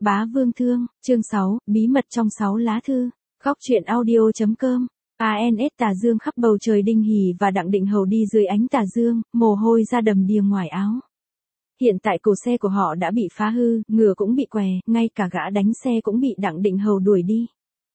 Bá Vương Thương, chương 6, bí mật trong 6 lá thư. Góc truyện audio.com. ANS tà dương khắp bầu trời. Đinh Hỷ và Đặng Định Hầu đi dưới ánh tà dương, mồ hôi ra đầm đìa ngoài áo. Hiện tại cổ xe của họ đã bị phá hư, ngựa cũng bị què, ngay cả gã đánh xe cũng bị Đặng Định Hầu đuổi đi.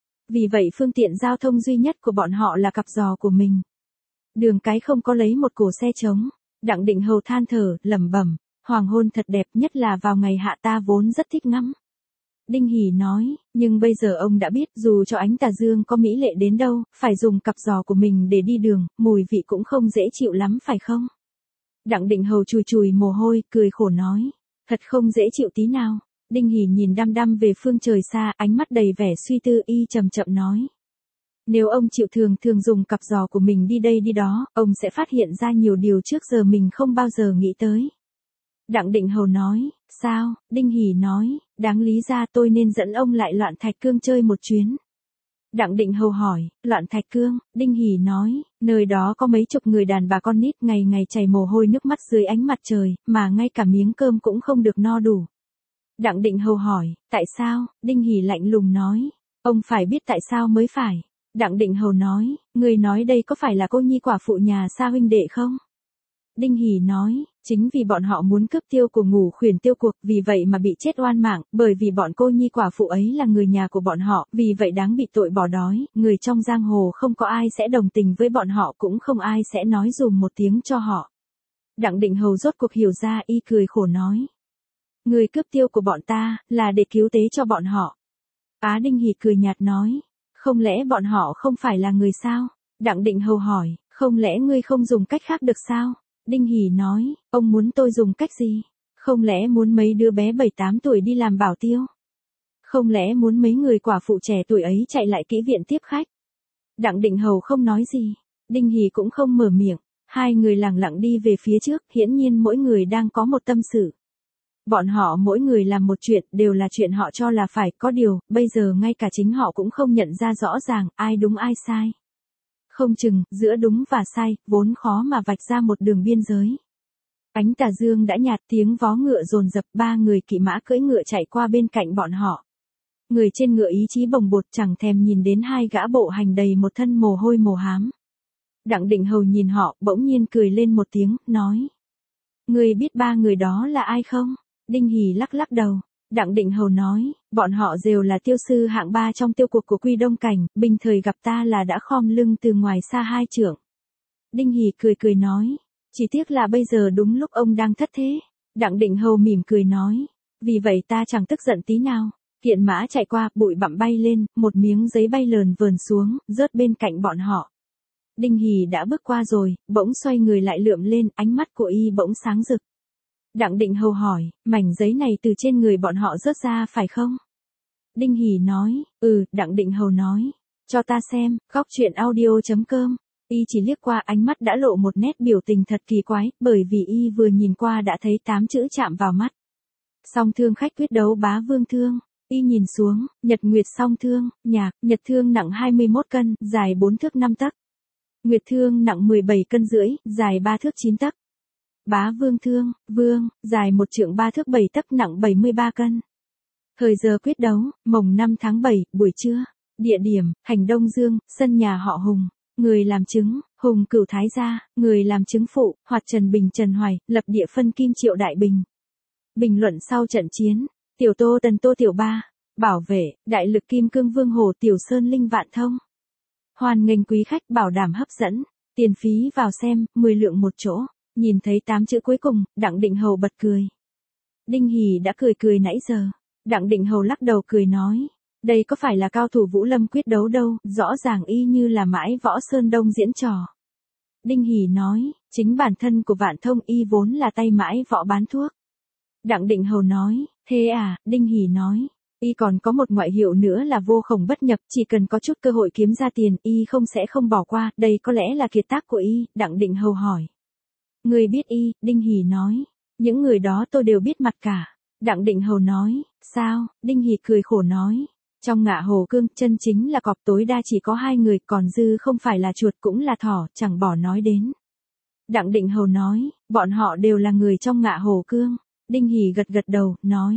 Vì vậy phương tiện giao thông duy nhất của bọn họ là cặp giò của mình. Đường cái không có lấy một cổ xe trống. Đặng Định Hầu than thở, lẩm bẩm, hoàng hôn thật đẹp, nhất là vào ngày hạ ta vốn rất thích ngắm. Đinh Hỷ nói, nhưng bây giờ ông đã biết dù cho ánh tà dương có mỹ lệ đến đâu, phải dùng cặp giò của mình để đi đường, mùi vị cũng không dễ chịu lắm phải không? Đặng Định Hầu chùi chùi mồ hôi, cười khổ nói, thật không dễ chịu tí nào. Đinh Hỷ nhìn đăm đăm về phương trời xa, ánh mắt đầy vẻ suy tư, y chậm chậm nói. Nếu ông chịu thường dùng cặp giò của mình đi đây đi đó, ông sẽ phát hiện ra nhiều điều trước giờ mình không bao giờ nghĩ tới. Đặng Định Hầu nói, sao? Đinh Hỷ nói, đáng lý ra tôi nên dẫn ông lại Loạn Thạch Cương chơi một chuyến. Đặng Định Hầu hỏi, Loạn Thạch Cương? Đinh Hỷ nói, nơi đó có mấy chục người đàn bà con nít ngày ngày chảy mồ hôi nước mắt dưới ánh mặt trời, mà ngay cả miếng cơm cũng không được no đủ. Đặng Định Hầu hỏi, tại sao? Đinh Hỷ lạnh lùng nói, ông phải biết tại sao mới phải. Đặng Định Hầu nói, người nói đây có phải là cô nhi quả phụ nhà Sa huynh đệ không? Đinh Hỷ nói, chính vì bọn họ muốn cướp tiêu của Ngũ Khuyển tiêu cuộc, vì vậy mà bị chết oan mạng, bởi vì bọn cô nhi quả phụ ấy là người nhà của bọn họ, vì vậy đáng bị tội bỏ đói, người trong giang hồ không có ai sẽ đồng tình với bọn họ, cũng không ai sẽ nói dùm một tiếng cho họ. Đặng Định Hầu rốt cuộc hiểu ra, y cười khổ nói. Người cướp tiêu của bọn ta, là để cứu tế cho bọn họ. Đinh Hỷ cười nhạt nói, không lẽ bọn họ không phải là người sao? Đặng Định Hầu hỏi, không lẽ ngươi không dùng cách khác được sao? Đinh Hỷ nói, ông muốn tôi dùng cách gì? Không lẽ muốn mấy đứa bé 7-8 tuổi đi làm bảo tiêu? Không lẽ muốn mấy người quả phụ trẻ tuổi ấy chạy lại kỹ viện tiếp khách? Đặng Định Hầu không nói gì. Đinh Hỷ cũng không mở miệng. Hai người lặng lặng đi về phía trước, hiển nhiên mỗi người đang có một tâm sự. Bọn họ mỗi người làm một chuyện, đều là chuyện họ cho là phải, có điều, bây giờ ngay cả chính họ cũng không nhận ra rõ ràng, ai đúng ai sai. Không chừng, giữa đúng và sai, vốn khó mà vạch ra một đường biên giới. Ánh tà dương đã nhạt, tiếng vó ngựa dồn dập, ba người kỵ mã cưỡi ngựa chạy qua bên cạnh bọn họ. Người trên ngựa ý chí bồng bột, chẳng thèm nhìn đến hai gã bộ hành đầy một thân mồ hôi mồ hám. Đặng Định Hầu nhìn họ, bỗng nhiên cười lên một tiếng, nói. Người biết ba người đó là ai không? Đinh Hỷ lắc lắc đầu. Đặng Định Hầu nói, bọn họ đều là tiêu sư hạng 3 trong tiêu cuộc của Quy Đông Cảnh, bình thời gặp ta là đã khom lưng từ ngoài xa 2 trượng. Đinh Hỷ cười nói, chỉ tiếc là bây giờ đúng lúc ông đang thất thế. Đặng Định Hầu mỉm cười nói, vì vậy ta chẳng tức giận tí nào. Kiện mã chạy qua, bụi bặm bay lên, một miếng giấy bay lờn vờn xuống, rớt bên cạnh bọn họ. Đinh Hỷ đã bước qua rồi, bỗng xoay người lại lượm lên, ánh mắt của y bỗng sáng rực. Đặng Định Hầu hỏi, mảnh giấy này từ trên người bọn họ rớt ra phải không? Đinh Hỷ nói, Đặng Định Hầu nói, cho ta xem. Góc truyện audio.com. Y chỉ liếc qua, ánh mắt đã lộ một nét biểu tình thật kỳ quái, bởi vì y vừa nhìn qua đã thấy 8 chữ chạm vào mắt. Song thương khách quyết đấu Bá Vương Thương. Y nhìn xuống, Nhật Nguyệt song thương, nhạc, Nhật thương nặng 21 cân, dài 4 thước 5 tấc. Nguyệt thương nặng 17 cân rưỡi, dài 3 thước 9 tấc. Bá Vương Thương, Vương, dài 1 trượng 3 thước 7 tấc, nặng 73 cân. Thời giờ quyết đấu, mồng 5 tháng 7, buổi trưa. Địa điểm, Hành Đông Dương, sân nhà họ Hùng. Người làm chứng, Hùng Cửu Thái gia. Người làm chứng phụ, Hoạt Trần Bình Trần Hoài, lập địa phân Kim Triệu Đại Bình. Bình luận sau trận chiến, Tiểu Tô Tần Tô Tiểu Ba. Bảo vệ, Đại lực Kim Cương Vương Hồ Tiểu Sơn Linh Vạn Thông. Hoan nghênh quý khách, bảo đảm hấp dẫn. Tiền phí vào xem, 10 lượng một chỗ. Nhìn thấy 8 chữ cuối cùng, Đặng Định Hầu bật cười. Đinh Hỷ đã cười nãy giờ. Đặng Định Hầu lắc đầu cười nói, đây có phải là cao thủ Vũ Lâm quyết đấu đâu, rõ ràng y như là mãi Võ Sơn Đông diễn trò. Đinh Hỷ nói, chính bản thân của Vạn Thông y vốn là tay mãi võ bán thuốc. Đặng Định Hầu nói, thế à? Đinh Hỷ nói, y còn có một ngoại hiệu nữa là vô khổng bất nhập, chỉ cần có chút cơ hội kiếm ra tiền, y không bỏ qua, đây có lẽ là kiệt tác của y. Đặng Định Hầu hỏi, người biết y? Đinh Hỷ nói, những người đó tôi đều biết mặt cả. Đặng Định Hầu nói, sao? Đinh Hỷ cười khổ nói, trong Ngạ Hồ Cương, chân chính là cọp, tối đa chỉ có 2 người, còn dư không phải là chuột cũng là thỏ, chẳng bỏ nói đến. Đặng Định Hầu nói, bọn họ đều là người trong Ngạ Hồ Cương. Đinh Hỷ gật đầu, nói,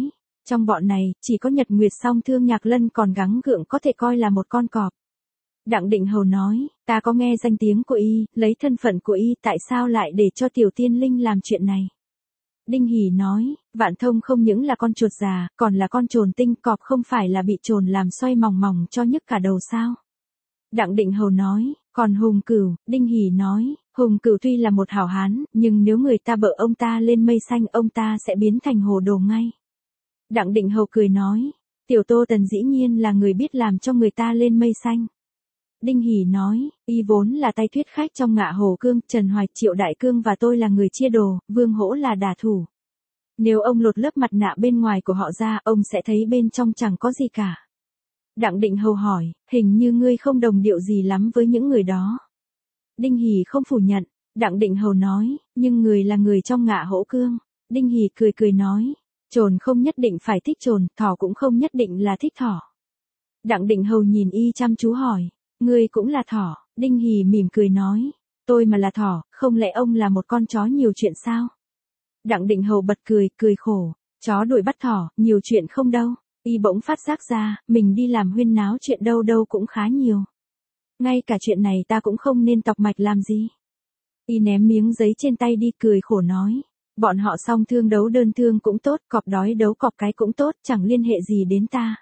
Trong bọn này, chỉ có Nhật Nguyệt Song Thương Nhạc Lân còn gắng gượng có thể coi là một con cọp. Đặng Định Hầu nói, ta có nghe danh tiếng của y, lấy thân phận của y tại sao lại để cho Tiểu Tiên Linh làm chuyện này. Đinh Hỉ nói, Vạn Thông không những là con chuột già, còn là con trồn tinh, cọp không phải là bị trồn làm xoay mòng mòng cho nhức cả đầu sao. Đặng Định Hầu nói, còn Hùng Cửu, Đinh Hỉ nói, Hùng Cửu tuy là một hảo hán, nhưng nếu người ta bợ ông ta lên mây xanh ông ta sẽ biến thành hồ đồ ngay. Đặng Định Hầu cười nói, Tiểu Tô Tần dĩ nhiên là người biết làm cho người ta lên mây xanh. Đinh Hỉ nói, y vốn là tay thuyết khách trong Ngạ Hồ Cương, Trần Hoài, Triệu Đại Cương và tôi là người chia đồ, Vương Hỗ là đả thủ. Nếu ông lột lớp mặt nạ bên ngoài của họ ra, ông sẽ thấy bên trong chẳng có gì cả. Đặng Định Hầu hỏi, hình như ngươi không đồng điệu gì lắm với những người đó. Đinh Hỉ không phủ nhận. Đặng Định Hầu nói, nhưng người là người trong Ngạ Hỗ Cương. Đinh Hỉ cười cười nói, trồn không nhất định phải thích trồn, thỏ cũng không nhất định là thích thỏ. Đặng Định Hầu nhìn y chăm chú hỏi, ngươi cũng là thỏ. Đinh Hỉ mỉm cười nói, tôi mà là thỏ, không lẽ ông là một con chó nhiều chuyện sao? Đặng Định Hầu bật cười, cười khổ, chó đuổi bắt thỏ, nhiều chuyện không đâu. Y bỗng phát giác ra, mình đi làm huyên náo chuyện đâu đâu cũng khá nhiều. Ngay cả chuyện này ta cũng không nên tọc mạch làm gì. Y ném miếng giấy trên tay đi, cười khổ nói, bọn họ song thương đấu đơn thương cũng tốt, cọp đói đấu cọp cái cũng tốt, chẳng liên hệ gì đến ta.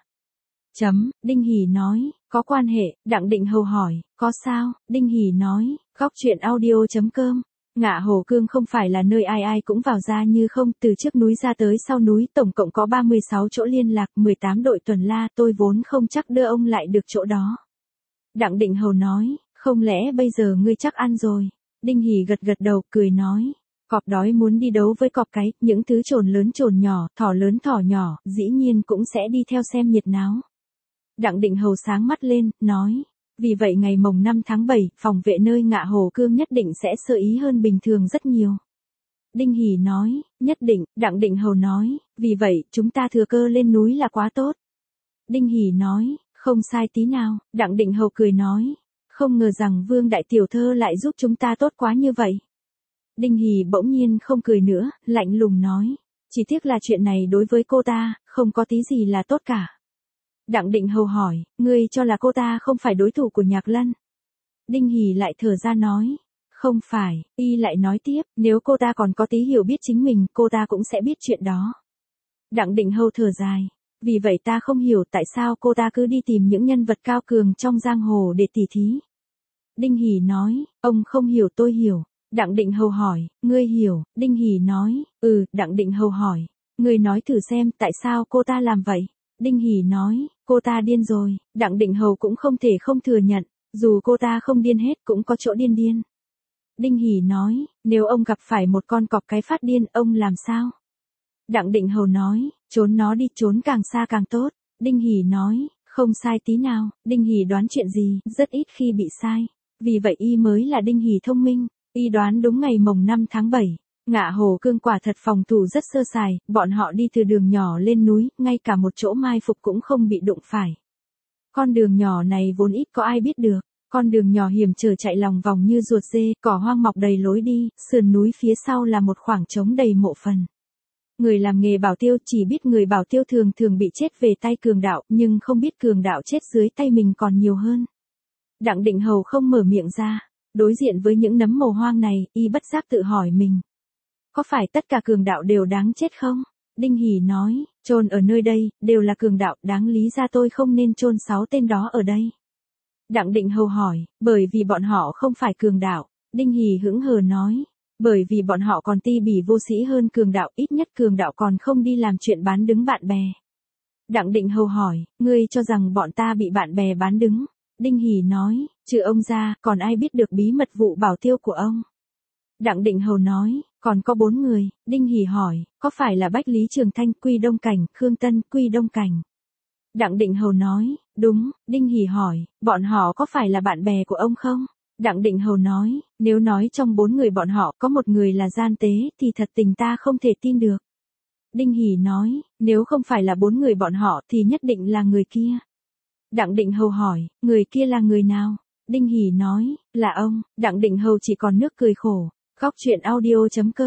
Đinh Hỉ nói, có quan hệ. Đặng Định Hầu hỏi, có sao? Đinh Hỉ nói, góc chuyện audio.com. Ngạ Hồ Cương không phải là nơi ai ai cũng vào ra như không, từ trước núi ra tới sau núi tổng cộng có 36 chỗ liên lạc, 18 đội tuần la, tôi vốn không chắc đưa ông lại được chỗ đó. Đặng Định Hầu nói, không lẽ bây giờ ngươi chắc ăn rồi? Đinh Hỉ gật gật đầu, cười nói, cọp đói muốn đi đấu với cọp cái, những thứ trồn lớn trồn nhỏ, thỏ lớn thỏ nhỏ, dĩ nhiên cũng sẽ đi theo xem nhiệt náo. Đặng Định Hầu sáng mắt lên, nói, vì vậy ngày mồng 5 tháng 7, phòng vệ nơi Ngạ Hồ Cương nhất định sẽ sơ ý hơn bình thường rất nhiều. Đinh Hỉ nói, nhất định. Đặng Định Hầu nói, vì vậy, chúng ta thừa cơ lên núi là quá tốt. Đinh Hỉ nói, không sai tí nào. Đặng Định Hầu cười nói, không ngờ rằng Vương Đại Tiểu Thơ lại giúp chúng ta tốt quá như vậy. Đinh Hỉ bỗng nhiên không cười nữa, lạnh lùng nói, chỉ tiếc là chuyện này đối với cô ta, không có tí gì là tốt cả. Đặng Định Hầu hỏi, ngươi cho là cô ta không phải đối thủ của Nhạc Lân? Đinh Hỉ lại thở ra nói, không phải. Y lại nói tiếp, nếu cô ta còn có tí hiểu biết chính mình, cô ta cũng sẽ biết chuyện đó. Đặng Định Hầu thở dài, vì vậy ta không hiểu tại sao cô ta cứ đi tìm những nhân vật cao cường trong giang hồ để tỉ thí. Đinh Hỉ nói, ông không hiểu tôi hiểu. Đặng Định Hầu hỏi, ngươi hiểu? Đinh Hỉ nói, Đặng Định Hầu hỏi, ngươi nói thử xem tại sao cô ta làm vậy? Đinh Hỉ nói, cô ta điên rồi. Đặng Định Hầu cũng không thể không thừa nhận, dù cô ta không điên hết cũng có chỗ điên điên. Đinh Hỉ nói, nếu ông gặp phải một con cọp cái phát điên, ông làm sao? Đặng Định Hầu nói, trốn nó đi, trốn càng xa càng tốt. Đinh Hỉ nói, không sai tí nào. Đinh Hỉ đoán chuyện gì, rất ít khi bị sai. Vì vậy y mới là Đinh Hỉ thông minh. Y đoán đúng ngày mồng 5 tháng 7. Ngạ Hồ Cương quả thật phòng thủ rất sơ sài, bọn họ đi từ đường nhỏ lên núi, ngay cả một chỗ mai phục cũng không bị đụng phải. Con đường nhỏ này vốn ít có ai biết được, con đường nhỏ hiểm trở chạy lòng vòng như ruột dê, cỏ hoang mọc đầy lối đi, sườn núi phía sau là một khoảng trống đầy mộ phần. Người làm nghề bảo tiêu chỉ biết người bảo tiêu thường thường bị chết về tay cường đạo, nhưng không biết cường đạo chết dưới tay mình còn nhiều hơn. Đặng Định Hầu không mở miệng ra, đối diện với những nấm mồ hoang này, y bất giác tự hỏi mình. Có phải tất cả cường đạo đều đáng chết không? Đinh Hỉ nói, chôn ở nơi đây, đều là cường đạo, đáng lý ra tôi không nên chôn 6 tên đó ở đây. Đặng Định Hầu hỏi, bởi vì bọn họ không phải cường đạo. Đinh Hỉ hững hờ nói, bởi vì bọn họ còn ti bỉ vô sĩ hơn cường đạo, ít nhất cường đạo còn không đi làm chuyện bán đứng bạn bè. Đặng Định Hầu hỏi, ngươi cho rằng bọn ta bị bạn bè bán đứng? Đinh Hỉ nói, trừ ông ra, còn ai biết được bí mật vụ bảo tiêu của ông? Đặng Định Hầu nói, còn có 4 người. Đinh Hỉ hỏi, có phải là Bách Lý Trường Thanh, Quy Đông Cảnh, Khương Tân, Quy Đông Cảnh? Đặng Định Hầu nói, đúng. Đinh Hỉ hỏi, bọn họ có phải là bạn bè của ông không? Đặng Định Hầu nói, nếu nói trong 4 người bọn họ có một người là gian tế thì thật tình ta không thể tin được. Đinh Hỉ nói, nếu không phải là 4 người bọn họ thì nhất định là người kia. Đặng Định Hầu hỏi, người kia là người nào? Đinh Hỉ nói, là ông. Đặng Định Hầu chỉ còn nước cười khổ. Góc chuyện audio.com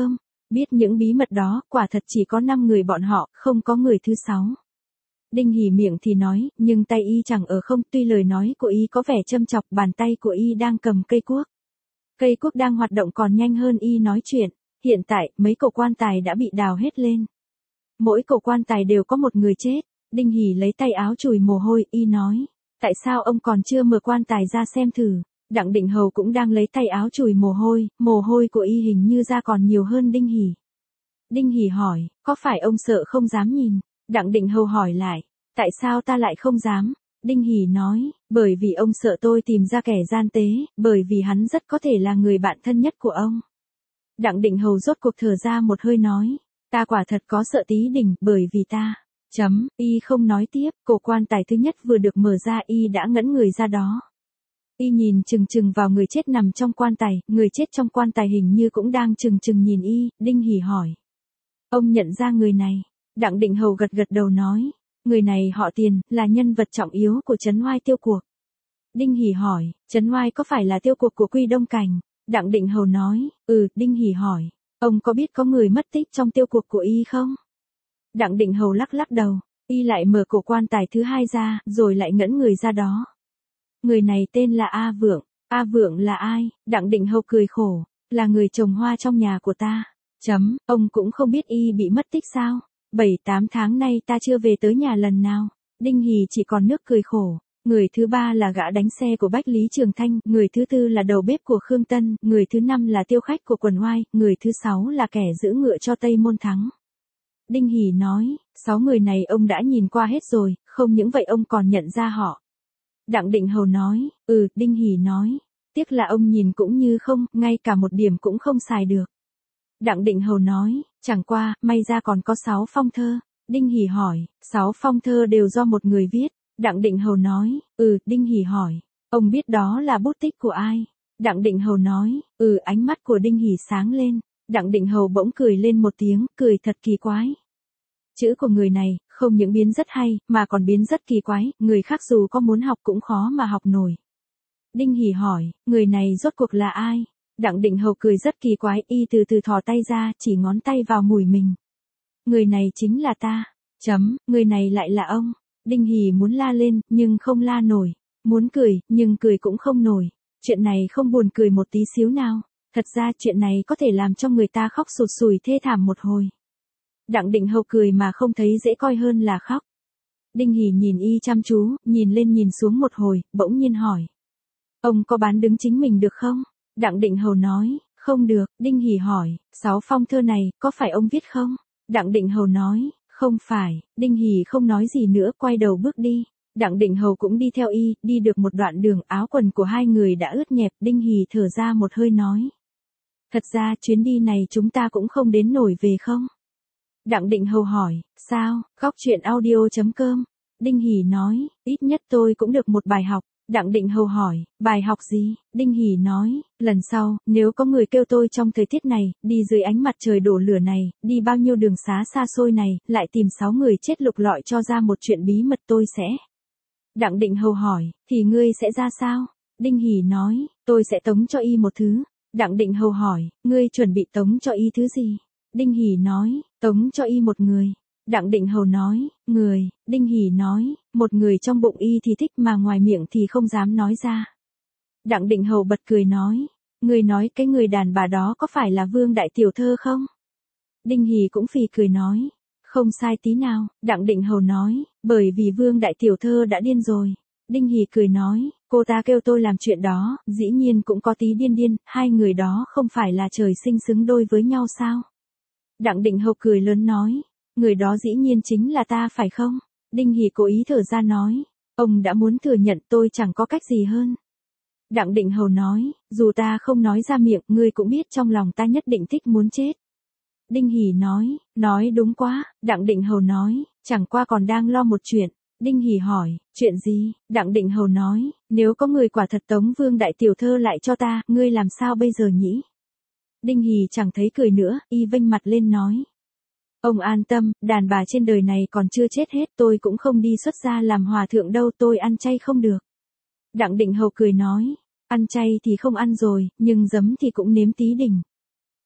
Biết những bí mật đó, quả thật chỉ có 5 người bọn họ, không có người thứ 6. Đinh Hỉ miệng thì nói, nhưng tay y chẳng ở không, tuy lời nói của y có vẻ châm chọc, bàn tay của y đang cầm cây cuốc. Cây cuốc đang hoạt động còn nhanh hơn y nói chuyện. Hiện tại, mấy cổ quan tài đã bị đào hết lên. Mỗi cổ quan tài đều có một người chết. Đinh Hỉ lấy tay áo chùi mồ hôi, y nói. Tại sao ông còn chưa mở quan tài ra xem thử? Đặng Định Hầu cũng đang lấy tay áo chùi mồ hôi của y hình như ra còn nhiều hơn Đinh Hỉ. Đinh Hỉ hỏi, có phải ông sợ không dám nhìn? Đặng Định Hầu hỏi lại, tại sao ta lại không dám? Đinh Hỉ nói, bởi vì ông sợ tôi tìm ra kẻ gian tế, bởi vì hắn rất có thể là người bạn thân nhất của ông. Đặng Định Hầu rốt cuộc thở ra một hơi nói, ta quả thật có sợ tí đỉnh, bởi vì ta. Y không nói tiếp, cổ quan tài thứ nhất vừa được mở ra y đã ngẩn người ra đó. Y nhìn chừng chừng vào người chết nằm trong quan tài, người chết trong quan tài hình như cũng đang chừng chừng nhìn y. Đinh Hỉ hỏi, ông nhận ra người này? Đặng Định Hầu gật gật đầu nói, người này họ Tiền, là nhân vật trọng yếu của trấn Oai tiêu cuộc. Đinh Hỉ hỏi, trấn Oai có phải là tiêu cuộc của Quy Đông Cảnh? Đặng Định Hầu nói, Đinh Hỉ hỏi, ông có biết có người mất tích trong tiêu cuộc của y không? Đặng Định Hầu lắc lắc đầu, y lại mở cổ quan tài thứ hai ra, rồi lại ngẩn người ra đó. Người này tên là A Vượng. A Vượng là ai? Đặng Định Hầu cười khổ, là người trồng hoa trong nhà của ta. Ông cũng không biết y bị mất tích sao? 7-8 tháng nay ta chưa về tới nhà lần nào. Đinh Hỉ chỉ còn nước cười khổ. Người thứ ba là gã đánh xe của Bách Lý Trường Thanh, người thứ tư là đầu bếp của Khương Tân, người thứ năm là tiêu khách của Quần Oai, người thứ 6 là kẻ giữ ngựa cho Tây Môn Thắng. Đinh Hỉ nói, 6 người này ông đã nhìn qua hết rồi, không những vậy ông còn nhận ra họ. Đặng Định Hầu nói, Đinh Hỉ nói, tiếc là ông nhìn cũng như không, ngay cả một điểm cũng không xài được. Đặng Định Hầu nói, chẳng qua, may ra còn có 6 phong thơ. Đinh Hỉ hỏi, 6 phong thơ đều do một người viết. Đặng Định Hầu nói, Đinh Hỉ hỏi, ông biết đó là bút tích của ai? Đặng Định Hầu nói, ánh mắt của Đinh Hỉ sáng lên. Đặng Định Hầu bỗng cười lên một tiếng, cười thật kỳ quái. Chữ của người này, không những biến rất hay, mà còn biến rất kỳ quái, người khác dù có muốn học cũng khó mà học nổi. Đinh Hỉ hỏi, người này rốt cuộc là ai? Đặng Định Hầu cười rất kỳ quái, y từ từ thò tay ra, chỉ ngón tay vào mũi mình. Người này chính là ta. Người này lại là ông. Đinh Hỉ muốn la lên, nhưng không la nổi. Muốn cười, nhưng cười cũng không nổi. Chuyện này không buồn cười một tí xíu nào. Thật ra chuyện này có thể làm cho người ta khóc sụt sùi thê thảm một hồi. Đặng Định Hầu cười mà không thấy dễ coi hơn là khóc. Đinh Hỉ nhìn y chăm chú, nhìn lên nhìn xuống một hồi, bỗng nhiên hỏi. Ông có bán đứng chính mình được không? Đặng Định Hầu nói, không được. Đinh Hỉ hỏi, 6 phong thơ này, có phải ông viết không? Đặng Định Hầu nói, không phải. Đinh Hỉ không nói gì nữa, quay đầu bước đi. Đặng Định Hầu cũng đi theo y, đi được một đoạn đường, áo quần của hai người đã ướt nhẹp. Đinh Hỉ thở ra một hơi nói. Thật ra chuyến đi này chúng ta cũng không đến nổi về không? Đặng Định Hầu hỏi, sao? Góc truyện audio.com. Đinh Hỉ nói, ít nhất tôi cũng được một bài học. Đặng Định Hầu hỏi, bài học gì? Đinh Hỉ nói, lần sau, nếu có người kêu tôi trong thời tiết này, đi dưới ánh mặt trời đổ lửa này, đi bao nhiêu đường xá xa xôi này, lại tìm 6 người chết lục lọi cho ra một chuyện bí mật tôi sẽ. Đặng Định Hầu hỏi, thì ngươi sẽ ra sao? Đinh Hỉ nói, tôi sẽ tống cho y một thứ. Đặng Định Hầu hỏi, ngươi chuẩn bị tống cho y thứ gì? Đinh Hỉ nói, tống cho y một người. Đặng Định Hầu nói, người. Đinh Hỉ nói, một người trong bụng y thì thích mà ngoài miệng thì không dám nói ra. Đặng Định Hầu bật cười nói, người nói cái người đàn bà đó có phải là Vương Đại Tiểu Thơ không? Đinh Hỉ cũng phì cười nói, không sai tí nào. Đặng Định Hầu nói, bởi vì Vương Đại Tiểu Thơ đã điên rồi. Đinh Hỉ cười nói, cô ta kêu tôi làm chuyện đó, dĩ nhiên cũng có tí điên điên, hai người đó không phải là trời sinh xứng đôi với nhau sao? Đặng Định Hầu cười lớn nói, người đó dĩ nhiên chính là ta phải không? Đinh Hỉ cố ý thở ra nói, ông đã muốn thừa nhận tôi chẳng có cách gì hơn. Đặng Định Hầu nói, dù ta không nói ra miệng, ngươi cũng biết trong lòng ta nhất định thích muốn chết. Đinh Hỉ nói đúng quá. Đặng Định Hầu nói, chẳng qua còn đang lo một chuyện. Đinh Hỉ hỏi, chuyện gì? Đặng Định Hầu nói, nếu có người quả thật tống Vương Đại Tiểu Thơ lại cho ta, ngươi làm sao bây giờ nhỉ? Đinh Hỉ chẳng thấy cười nữa, y vênh mặt lên nói. Ông an tâm, đàn bà trên đời này còn chưa chết hết, tôi cũng không đi xuất gia làm hòa thượng đâu, tôi ăn chay không được. Đặng Định Hầu cười nói, ăn chay thì không ăn rồi, nhưng giấm thì cũng nếm tí đỉnh.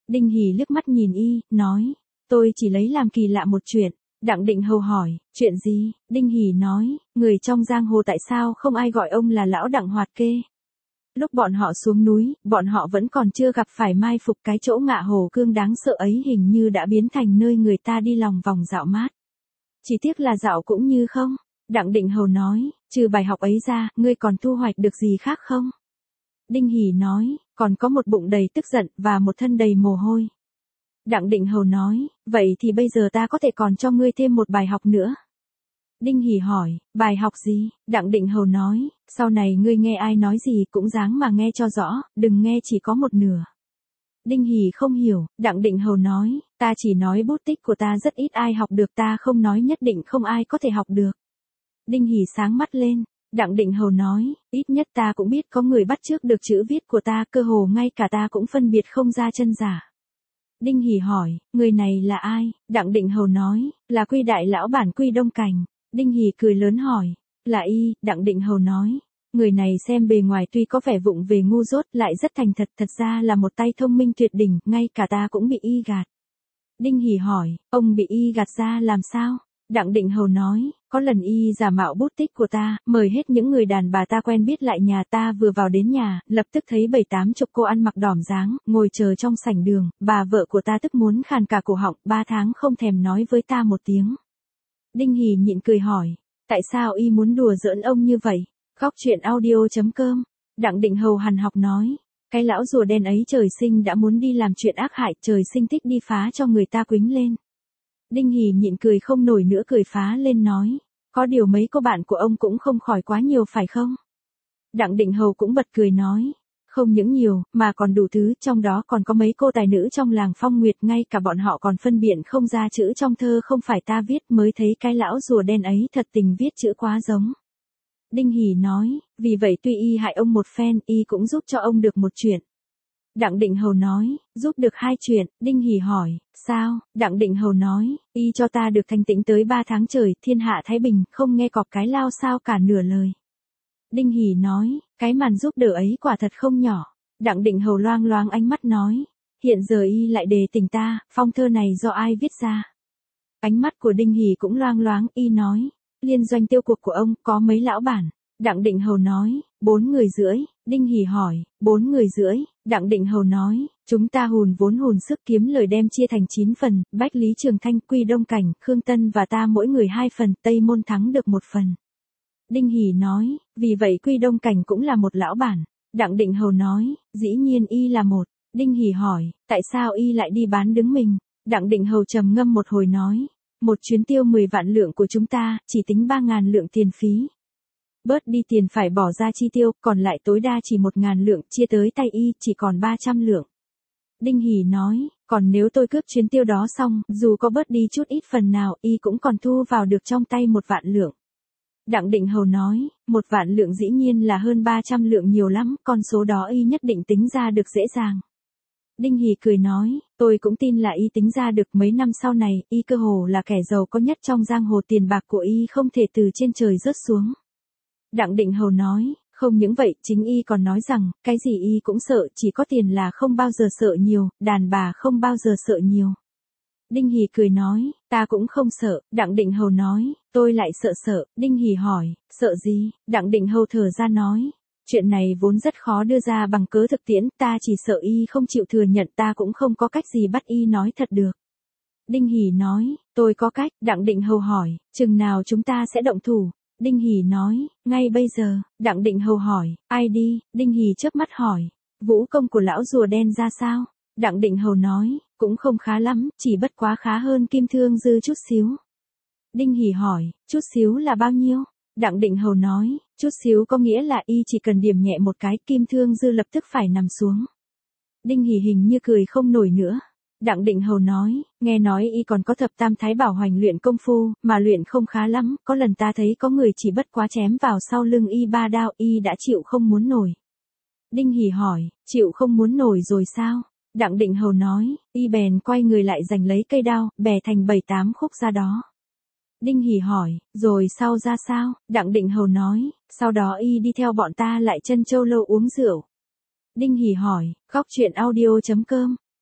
Đinh Hỷ liếc mắt nhìn y, nói, tôi chỉ lấy làm kỳ lạ một chuyện. Đặng Định Hầu hỏi, chuyện gì? Đinh Hỷ nói, người trong giang hồ tại sao không ai gọi ông là lão Đặng Hoạt Kê? Lúc bọn họ xuống núi, bọn họ vẫn còn chưa gặp phải mai phục, cái chỗ ngạ hồ cương đáng sợ ấy hình như đã biến thành nơi người ta đi lòng vòng dạo mát. Chỉ tiếc là dạo cũng như không. Đặng Định Hầu nói, trừ bài học ấy ra, ngươi còn thu hoạch được gì khác không? Đinh Hỷ nói, còn có một bụng đầy tức giận và một thân đầy mồ hôi. Đặng Định Hầu nói, vậy thì bây giờ ta có thể còn cho ngươi thêm một bài học nữa. Đinh Hỷ hỏi, bài học gì? Đặng Định Hầu nói, sau này ngươi nghe ai nói gì cũng dáng mà nghe cho rõ, đừng nghe chỉ có một nửa. Đinh Hỷ không hiểu, Đặng Định Hầu nói, ta chỉ nói bút tích của ta rất ít ai học được, ta không nói nhất định không ai có thể học được. Đinh Hỷ sáng mắt lên, Đặng Định Hầu nói, ít nhất ta cũng biết có người bắt chước được chữ viết của ta, cơ hồ ngay cả ta cũng phân biệt không ra chân giả. Đinh Hỷ hỏi, người này là ai? Đặng Định Hầu nói, là Quy đại lão bản Quy Đông Cảnh. Đinh Hỷ cười lớn hỏi, là y? Đặng Định Hầu nói, người này xem bề ngoài tuy có vẻ vụng về ngu dốt lại rất thành thật, thật ra là một tay thông minh tuyệt đỉnh, ngay cả ta cũng bị y gạt. Đinh Hỷ hỏi, ông bị y gạt ra làm sao? Đặng Định Hầu nói, có lần y giả mạo bút tích của ta, mời hết những người đàn bà ta quen biết lại nhà ta, vừa vào đến nhà, lập tức thấy 7-8 chục cô ăn mặc đỏm dáng, ngồi chờ trong sảnh đường, bà vợ của ta tức muốn khàn cả cổ họng, 3 tháng không thèm nói với ta một tiếng. Đinh Hỷ nhịn cười hỏi, tại sao y muốn đùa giỡn ông như vậy? Góc truyện audio.com. Đặng Định Hầu hằn học nói, cái lão rùa đen ấy trời sinh đã muốn đi làm chuyện ác hại, trời sinh thích đi phá cho người ta quýnh lên. Đinh Hỷ nhịn cười không nổi nữa, cười phá lên nói, có điều mấy cô bạn của ông cũng không khỏi quá nhiều phải không? Đặng Định Hầu cũng bật cười nói, không những nhiều, mà còn đủ thứ, trong đó còn có mấy cô tài nữ trong làng Phong Nguyệt, ngay cả bọn họ còn phân biện không ra chữ trong thơ không phải ta viết, mới thấy cái lão rùa đen ấy thật tình viết chữ quá giống. Đinh Hỷ nói, vì vậy tuy y hại ông một phen, y cũng giúp cho ông được một chuyện. Đặng Định Hầu nói, giúp được 2 chuyện. Đinh Hỷ hỏi, sao? Đặng Định Hầu nói, y cho ta được thanh tĩnh tới 3 tháng trời, thiên hạ thái bình, không nghe cọp cái lao sao cả nửa lời. Đinh Hỷ nói, cái màn giúp đỡ ấy quả thật không nhỏ. Đặng Định Hầu loang loáng ánh mắt nói, hiện giờ y lại đề tình ta, phong thơ này do ai viết ra? Ánh mắt của Đinh Hỷ cũng loang loáng, y nói, liên doanh tiêu cuộc của ông có mấy lão bản? Đặng Định Hầu nói, 4 người rưỡi. Đinh Hỷ hỏi, 4 người rưỡi? Đặng Định Hầu nói, chúng ta hùn vốn hùn sức kiếm lời đem chia thành 9 phần, Bách Lý Trường Thanh, Quy Đông Cảnh, Khương Tân và ta mỗi người 2 phần, Tây Môn Thắng được 1 phần. Đinh Hỷ nói, vì vậy Quy Đông Cảnh cũng là một lão bản. Đặng Định Hầu nói, dĩ nhiên y là một. Đinh Hỷ hỏi, tại sao y lại đi bán đứng mình? Đặng Định Hầu trầm ngâm một hồi nói, một chuyến tiêu 10 vạn lượng của chúng ta, chỉ tính 3.000 lượng tiền phí. Bớt đi tiền phải bỏ ra chi tiêu, còn lại tối đa chỉ 1.000 lượng, chia tới tay y, chỉ còn 300 lượng. Đinh Hỷ nói, còn nếu tôi cướp chuyến tiêu đó xong, dù có bớt đi chút ít phần nào, y cũng còn thu vào được trong tay 1 vạn lượng. Đặng Định Hầu nói, 1 vạn lượng dĩ nhiên là hơn 300 lượng nhiều lắm, con số đó y nhất định tính ra được dễ dàng. Đinh Hỷ cười nói, tôi cũng tin là y tính ra được, mấy năm sau này, y cơ hồ là kẻ giàu có nhất trong giang hồ, tiền bạc của y không thể từ trên trời rớt xuống. Đặng Định Hầu nói, không những vậy, chính y còn nói rằng, cái gì y cũng sợ, chỉ có tiền là không bao giờ sợ nhiều, đàn bà không bao giờ sợ nhiều. Đinh Hỷ cười nói, ta cũng không sợ. Đặng Định Hầu nói, tôi lại sợ. Đinh Hỷ hỏi, sợ gì? Đặng Định Hầu thở ra nói, chuyện này vốn rất khó đưa ra bằng cớ thực tiễn, ta chỉ sợ y không chịu thừa nhận, ta cũng không có cách gì bắt y nói thật được. Đinh Hỷ nói, tôi có cách. Đặng Định Hầu hỏi, chừng nào chúng ta sẽ động thủ? Đinh Hỷ nói, ngay bây giờ. Đặng Định Hầu hỏi, ai đi? Đinh Hỷ chớp mắt hỏi, vũ công của lão rùa đen ra sao? Đặng Định Hầu nói, cũng không khá lắm, chỉ bất quá khá hơn Kim Thương Dư chút xíu. Đinh Hỷ hỏi, chút xíu là bao nhiêu? Đặng Định Hầu nói, chút xíu có nghĩa là y chỉ cần điểm nhẹ một cái, Kim Thương Dư lập tức phải nằm xuống. Đinh Hỷ hình như cười không nổi nữa. Đặng Định Hầu nói, nghe nói y còn có thập tam thái bảo hoành luyện công phu, mà luyện không khá lắm, có lần ta thấy có người chỉ bất quá chém vào sau lưng y 3 đao, y đã chịu không muốn nổi. Đinh Hỷ hỏi, chịu không muốn nổi rồi sao? Đặng Định Hầu nói, y bèn quay người lại giành lấy cây đao, bè thành 7-8 khúc ra đó. Đinh Hỷ hỏi, rồi sau ra sao? Đặng Định Hầu nói, sau đó y đi theo bọn ta lại Trân Châu Lâu uống rượu. Đinh Hỷ hỏi, góc truyện audio.com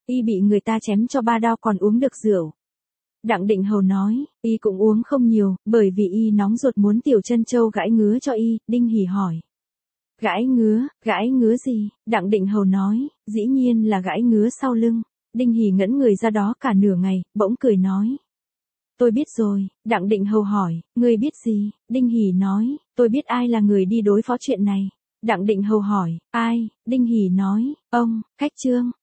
Y bị người ta chém cho 3 đao còn uống được rượu. Đặng Định Hầu nói, Y cũng uống không nhiều, bởi vì Y nóng ruột muốn Tiểu Trân Châu gãi ngứa cho Y. Đinh Hỉ hỏi. Gãi ngứa gì? Đặng Định Hầu nói, dĩ nhiên là gãi ngứa sau lưng. Đinh Hỉ ngẩn người ra đó cả nửa ngày, bỗng cười nói. Tôi biết rồi. Đặng Định Hầu hỏi, ngươi biết gì? Đinh Hỉ nói, tôi biết ai là người đi đối phó chuyện này. Đặng Định Hầu hỏi, ai? Đinh Hỉ nói, ông, Khách Trương.